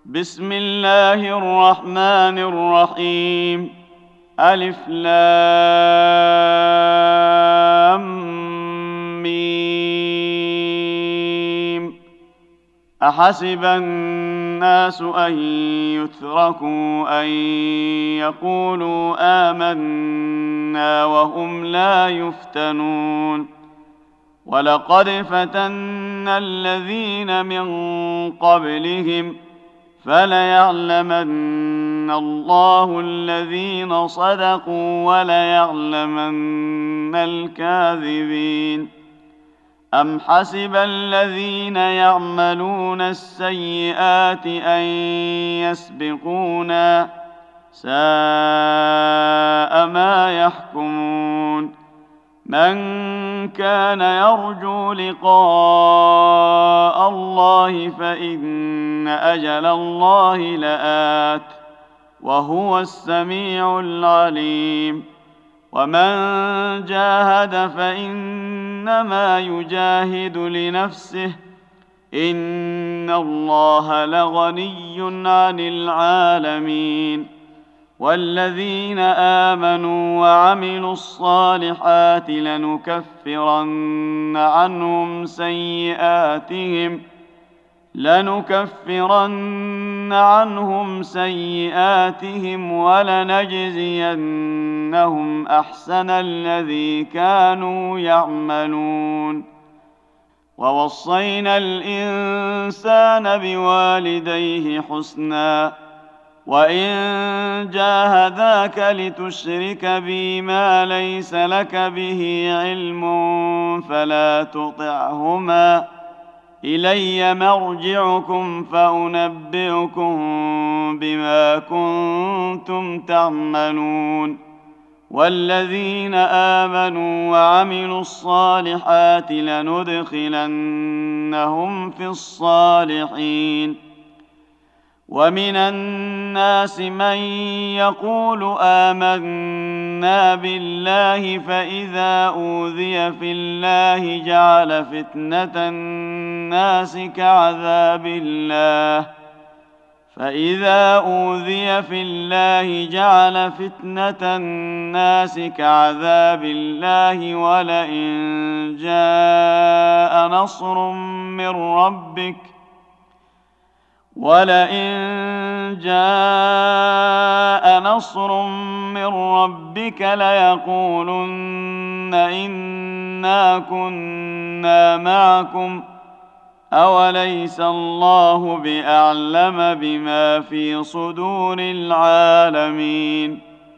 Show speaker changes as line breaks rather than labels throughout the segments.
بسم الله الرحمن الرحيم. ألف لام ميم. أحسب الناس أن يتركوا أن يقولوا آمنا وهم لا يفتنون. ولقد فتنا الذين من قبلهم فليعلمن الله الذين صدقوا وليعلمن الكاذبين. أم حسب الذين يعملون السيئات أن يسبقونا ساء ما يحكمون. من كان يرجو لقاء الله فإن أجل الله لآت وهو السميع العليم. ومن جاهد فإنما يجاهد لنفسه إن الله لغني عن العالمين. والذين آمنوا وعملوا الصالحات لنكفرن عنهم سيئاتهم ولنجزينهم أحسن الذي كانوا يعملون. ووصينا الإنسان بوالديه حسنا وإن جاهداك لتشرك بي ما ليس لك به علم فلا تطعهما إلي مرجعكم فأنبئكم بما كنتم تعملون. والذين آمنوا وعملوا الصالحات لندخلنهم في الصالحين. ومن الناس من يقول آمنا بالله فإذا أوذي في الله جعل فتنة الناس كعذاب الله ولئن جاء نصر من ربك ليقولن إنا كنا معكم أوليس الله بأعلم بما في صدور العالمين.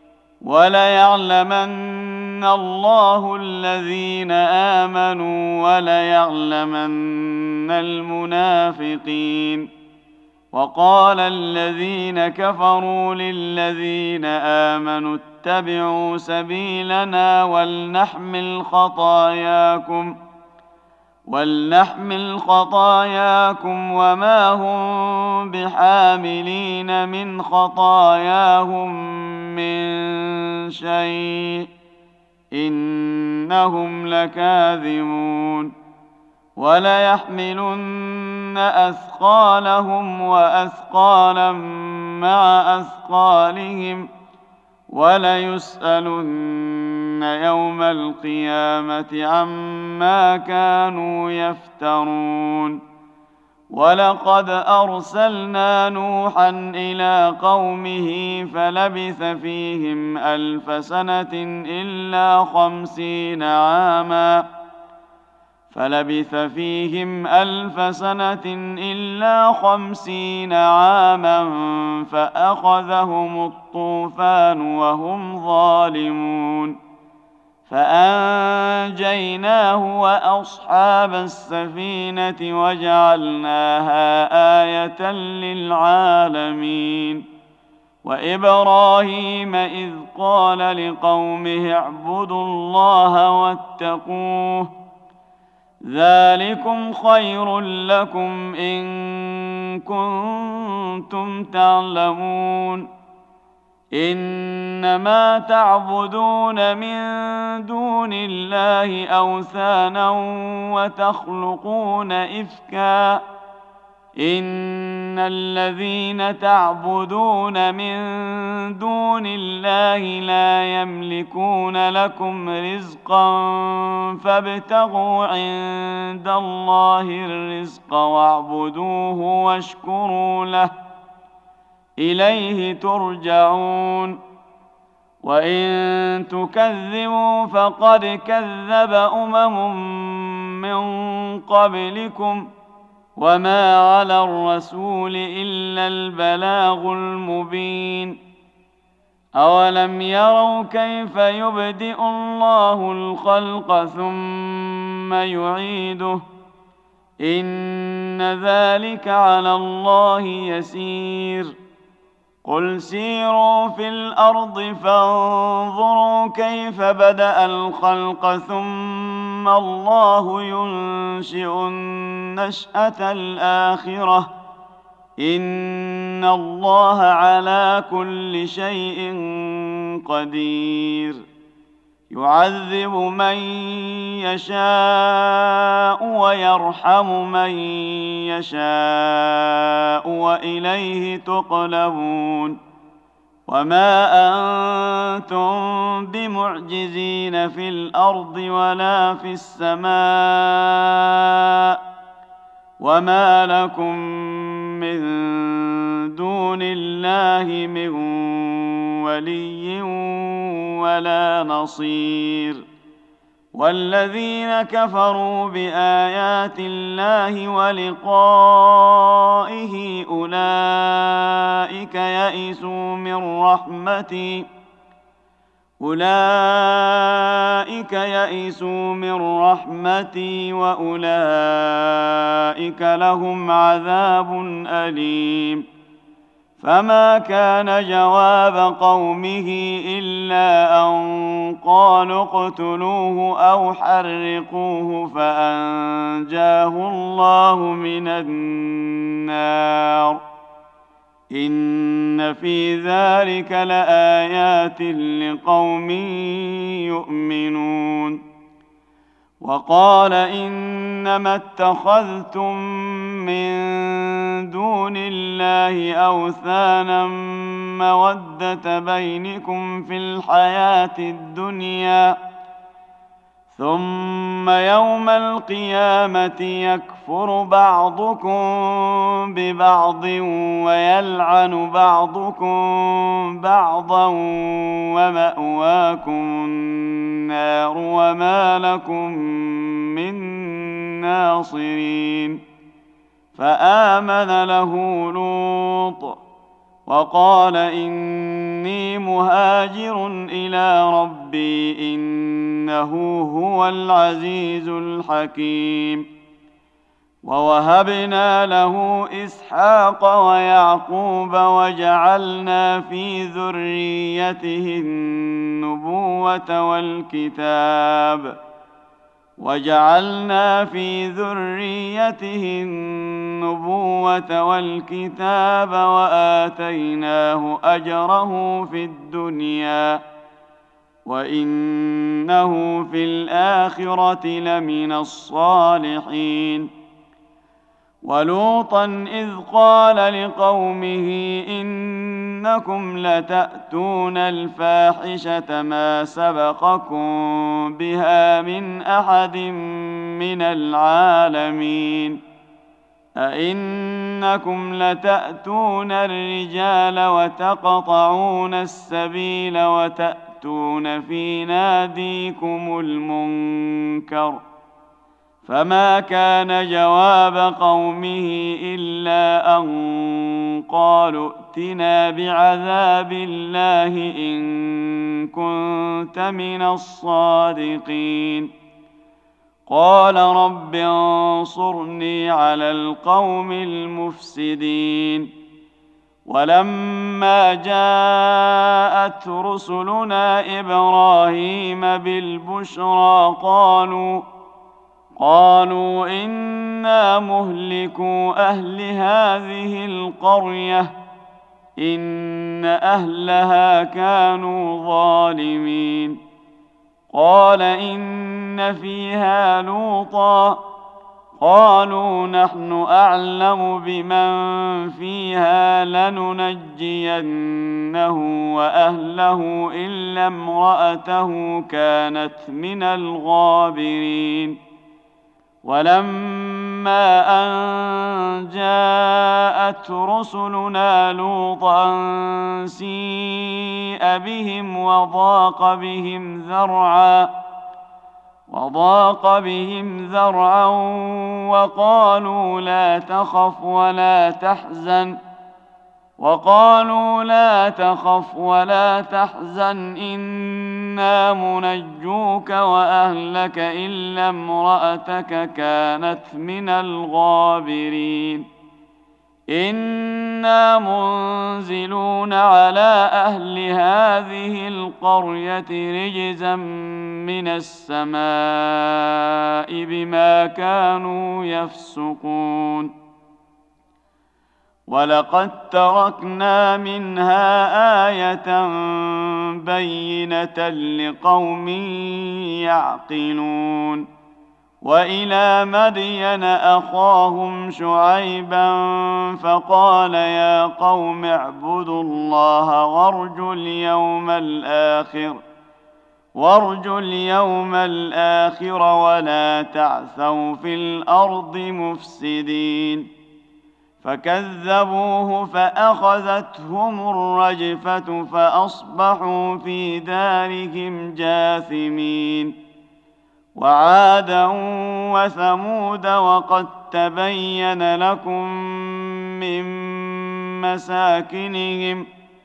وليعلمن الله الذين آمنوا وليعلمن المنافقين. وقال الذين كفروا للذين آمنوا اتبعوا سبيلنا ولنحمل خطاياكم وما هم بحاملين من خطاياهم من شيء إنهم لكاذبون. وليحملن أثقالهم وأثقالا مع أثقالهم وليسألن يوم القيامة عما كانوا يفترون. ولقد أرسلنا نوحا إلى قومه فلبث فيهم 1000 سنة إلا 50 عاما فأخذهم الطوفان وهم ظالمون فأنجيناه وأصحاب السفينة وجعلناها آية للعالمين. وإبراهيم إذ قال لقومه اعبدوا الله واتقوه ذلكم خير لكم إن كنتم تعلمون. إنما تعبدون من دون الله أوثانا وتخلقون إفكا إن الذين تعبدون من دون الله لا يملكون لكم رزقا فابتغوا عند الله الرزق واعبدوه واشكروا له إليه ترجعون وإن تكذبوا فقد كذب من قبلكم وما على الرسول إلا البلاغ المبين أولم يروا كيف يبدئ الله الخلق ثم يعيده إن ذلك على الله يسير قل سيروا في الأرض فانظروا كيف بدأ الخلق ثم الله ينشئ النشأة الآخرة إن الله على كل شيء قدير يعذب من يشاء ويرحم من يشاء وإليه تقلبون وما أنتم بمعجزين في الأرض ولا في السماء وما لكم من دون الله من ولي ولا نصير والذين كفروا بآيات الله ولقائه أولئك يئسوا من رحمتي وأولئك لهم عذاب أليم فما كان جواب قومه إلا أن قالوا اقتلوه أو حرقوه فأنجاه الله من النار إن في ذلك لآيات لقوم يؤمنون وقال إنما اتخذتم من دون الله أوثانا مودة بينكم في الحياة الدنيا ثم يوم القيامة يكفر بعضكم ببعض ويلعن بعضكم بعضا ومأواكم النار وما لكم من ناصرين فآمن له لوط وقال إني مهاجر إلى ربي إنه هو العزيز الحكيم ووهبنا له إسحاق ويعقوب وجعلنا في ذريته النبوة والكتاب وآتيناه أجره في الدنيا وإنه في الآخرة لمن الصالحين ولوطا إذ قال لقومه إنكم لتأتون الفاحشة ما سبقكم بها من أحد من العالمين أئنكم لتأتون الرجال وتقطعون السبيل وتأتون في ناديكم المنكر فما كان جواب قومه إلا أن قالوا ائتنا بعذاب الله إن كنت من الصادقين قال رب انصرني على القوم المفسدين ولما جاءت رسلنا إبراهيم بالبشرى قالوا إنا مهلكو أهل هذه القرية إن أهلها كانوا ظالمين قال إن فيها لوطا قالوا نحن أعلم بمن فيها لننجينه وأهله إلا امرأته كانت من الغابرين. ولما أن جاءت رسلنا لوطا سيء بهم وضاق بهم ذرعا وقالوا لا تخف ولا تحزن إنا منجوك وأهلك إلا امرأتك كانت من الغابرين. إنا منزلون على أهل هذه القرية رجزا من السماء بما كانوا يفسقون. ولقد تركنا منها آية بينة لقوم يعقلون. وإلى مدين أخاهم شعيبا فقال يا قوم اعبدوا الله وارجوا اليوم الآخر ولا تعثوا في الأرض مفسدين. فكذبوه فأخذتهم الرجفة فأصبحوا في دارهم جاثمين. وعادا وثمود وقد تبين لكم من مساكنهم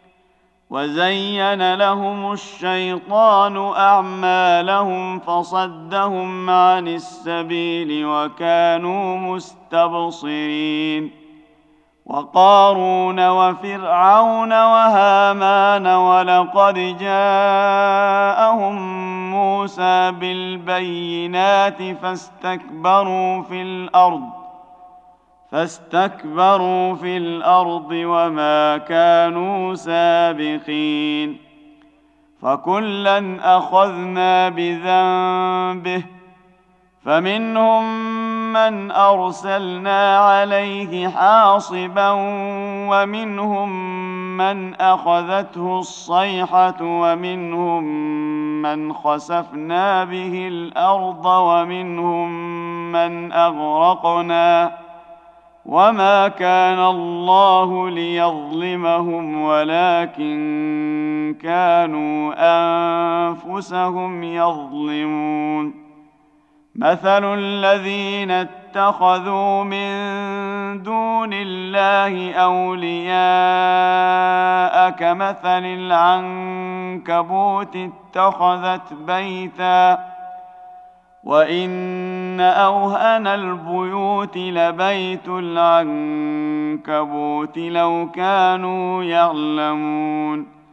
وزين لهم الشيطان أعمالهم فصدهم عن السبيل وكانوا مستبصرين. وقارون وفرعون وهامان ولقد جاءهم موسى بالبينات فاستكبروا في الأرض وما كانوا سابقين. فكلا أخذنا بذنبه فمنهم من أرسلنا عليه حاصبا ومنهم من أخذته الصيحة ومنهم من خسفنا به الأرض ومنهم من أغرقنا وما كان الله ليظلمهم ولكن كانوا أنفسهم يظلمون. مثل الذين اتخذوا من دون الله أولياء كمثل العنكبوت اتخذت بيتا وإن أوهن البيوت لبيت العنكبوت لو كانوا يعلمون.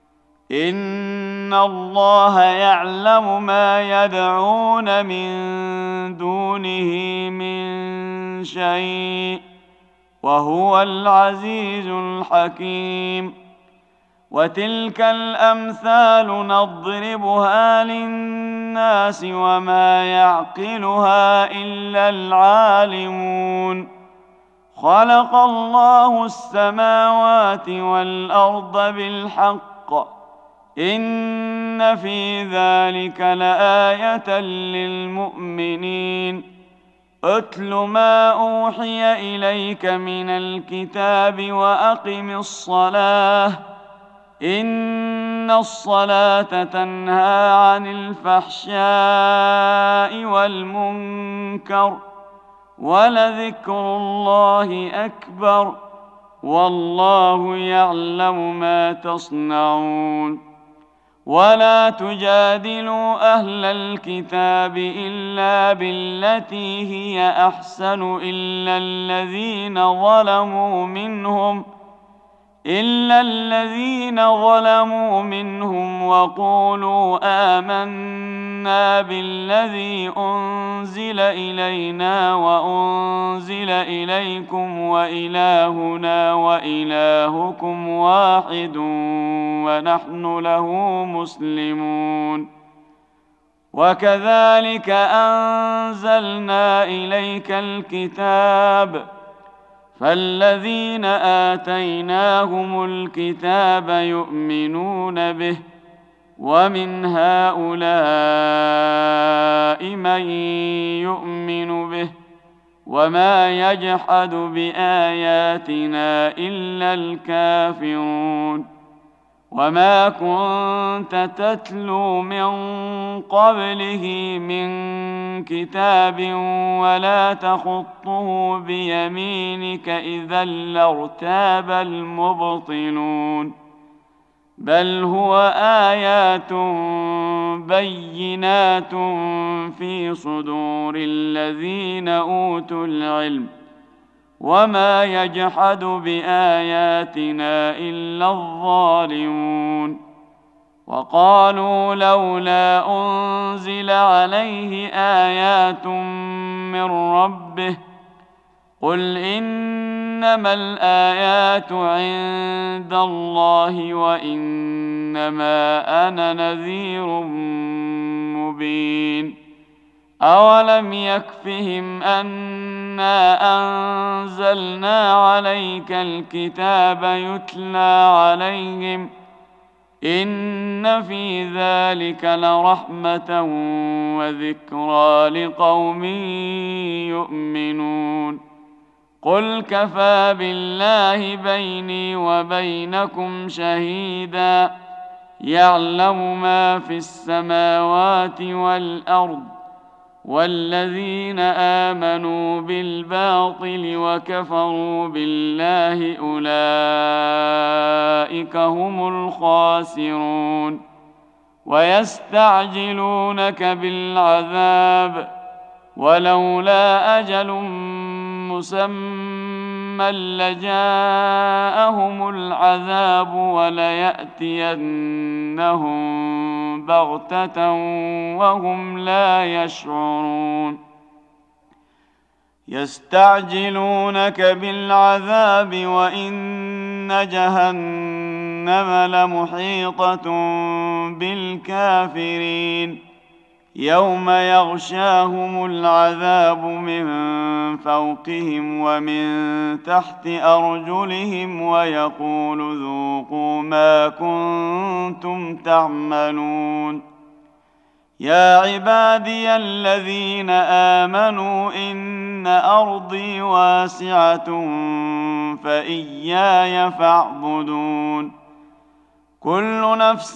إن الله يعلم ما يدعون من دونه من شيء وهو العزيز الحكيم. وتلك الأمثال نضربها للناس وما يعقلها إلا العالمون. خلق الله السماوات والأرض بالحق إن في ذلك لآية للمؤمنين. أتل ما أوحي إليك من الكتاب وأقم الصلاة إن الصلاة تنهى عن الفحشاء والمنكر ولذكر الله أكبر والله يعلم ما تصنعون. ولا تجادلوا أهل الكتاب إلا بالتي هي أحسن إلا الذين ظلموا منهم وقولوا آمنا بالذي أنزل إلينا وأنزل إليكم وإلهنا وإلهكم واحد ونحن له مسلمون. وكذلك أنزلنا إليك الكتاب فالذين آتيناهم الكتاب يؤمنون به ومن هؤلاء من يؤمن به وما يجحد بآياتنا إلا الكافرون وما كنت تتلو من قبله من كتاب ولا تخطه بيمينك إذا لارتاب المبطلون بل هو آيات بينات في صدور الذين أوتوا العلم وما يجحد بآياتنا إلا الظالمون وقالوا لولا أنزل عليه آيات من ربه قل إنما الآيات عند الله وإنما أنا نذير مبين أولم يكفهم أنا أنزلنا عليك الكتاب يتلى عليهم إن في ذلك لرحمة وذكرى لقوم يؤمنون قل كفى بالله بيني وبينكم شهيدا يعلم ما في السماوات والأرض والذين آمنوا بالباطل وكفروا بالله أولئك هم الخاسرون ويستعجلونك بالعذاب ولولا أجل مسمى لجاءهم العذاب وليأتينهم بغتة وهم لا يشعرون يستعجلونك بالعذاب وإن جهنم لمحيطة بالكافرين يوم يغشاهم العذاب من فوقهم ومن تحت أرجلهم ويقول ذوقوا ما كنتم تعملون يا عبادي الذين آمنوا إن أرضي واسعة فإياي فاعبدون كل نفس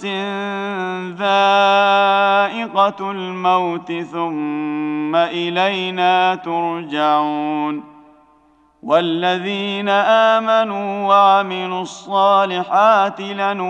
ذائقة الموت ثم إلينا ترجعون والذين آمنوا وعملوا الصالحات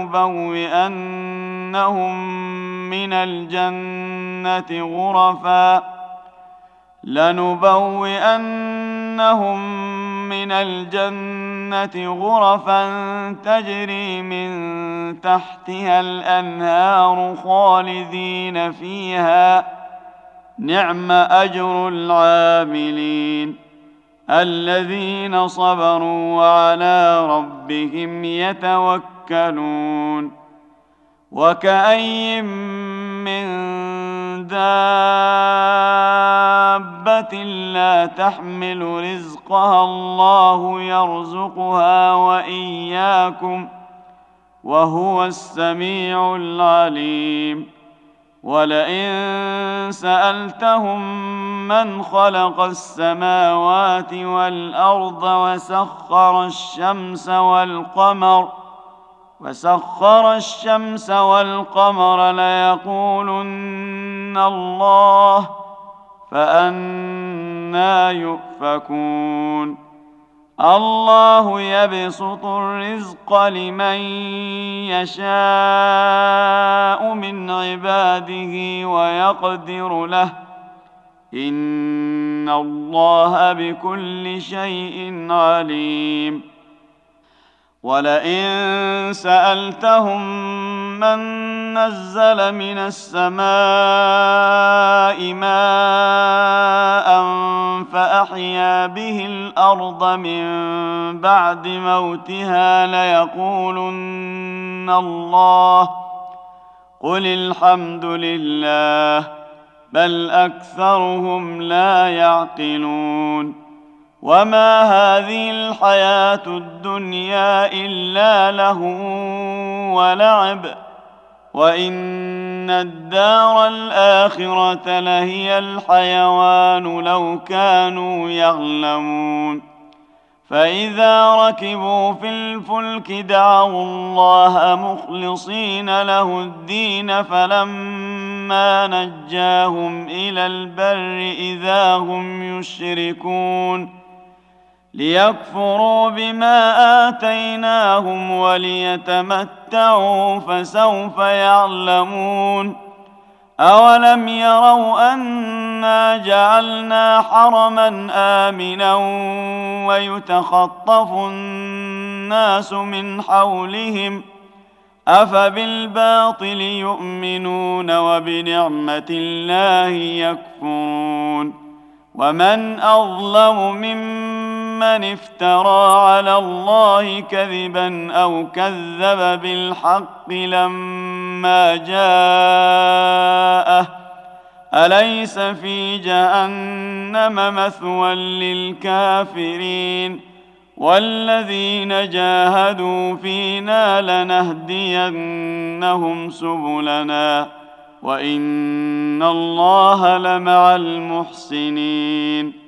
لنبوئنهم من الجنة غرفا تجري من تحتها الأنهار خالدين فيها نعم أجر العاملين الذين صبروا وعلى ربهم يتوكلون وكأي من دابة لا تحمل رزقها الله يرزقها وإياكم وهو السميع العليم ولئن سألتهم من خلق السماوات والأرض وسخر الشمس والقمر ليقولن الله فأنى يؤفكون الله يبسط الرزق لمن يشاء من عباده ويقدر له إن الله بكل شيء عليم ولئن سألتهم من نزل من السماء ماء فأحيا به الأرض من بعد موتها ليقولن الله قل الحمد لله بل أكثرهم لا يعقلون. وما هذه الحياة الدنيا إلا لهو ولعب، وإن الدار الآخرة لهي الحيوان لو كانوا يعلمون. فإذا ركبوا في الفلك دعوا الله مخلصين له الدين فلما نجاهم إلى البر إذا هم يشركون ليكفروا بما آتيناهم وليتمتعوا فسوف يعلمون. أولم يروا أنا جعلنا حرما آمنا ويتخطف الناس من حولهم أفبالباطل يؤمنون وبنعمة الله يكفرون. ومن أظلم ممن افترى على الله كذبا أو كذب بالحق لما جاءه أليس في جهنم مثوى للكافرين. والذين جاهدوا فينا لنهدينهم سبلنا وإن الله لمع المحسنين.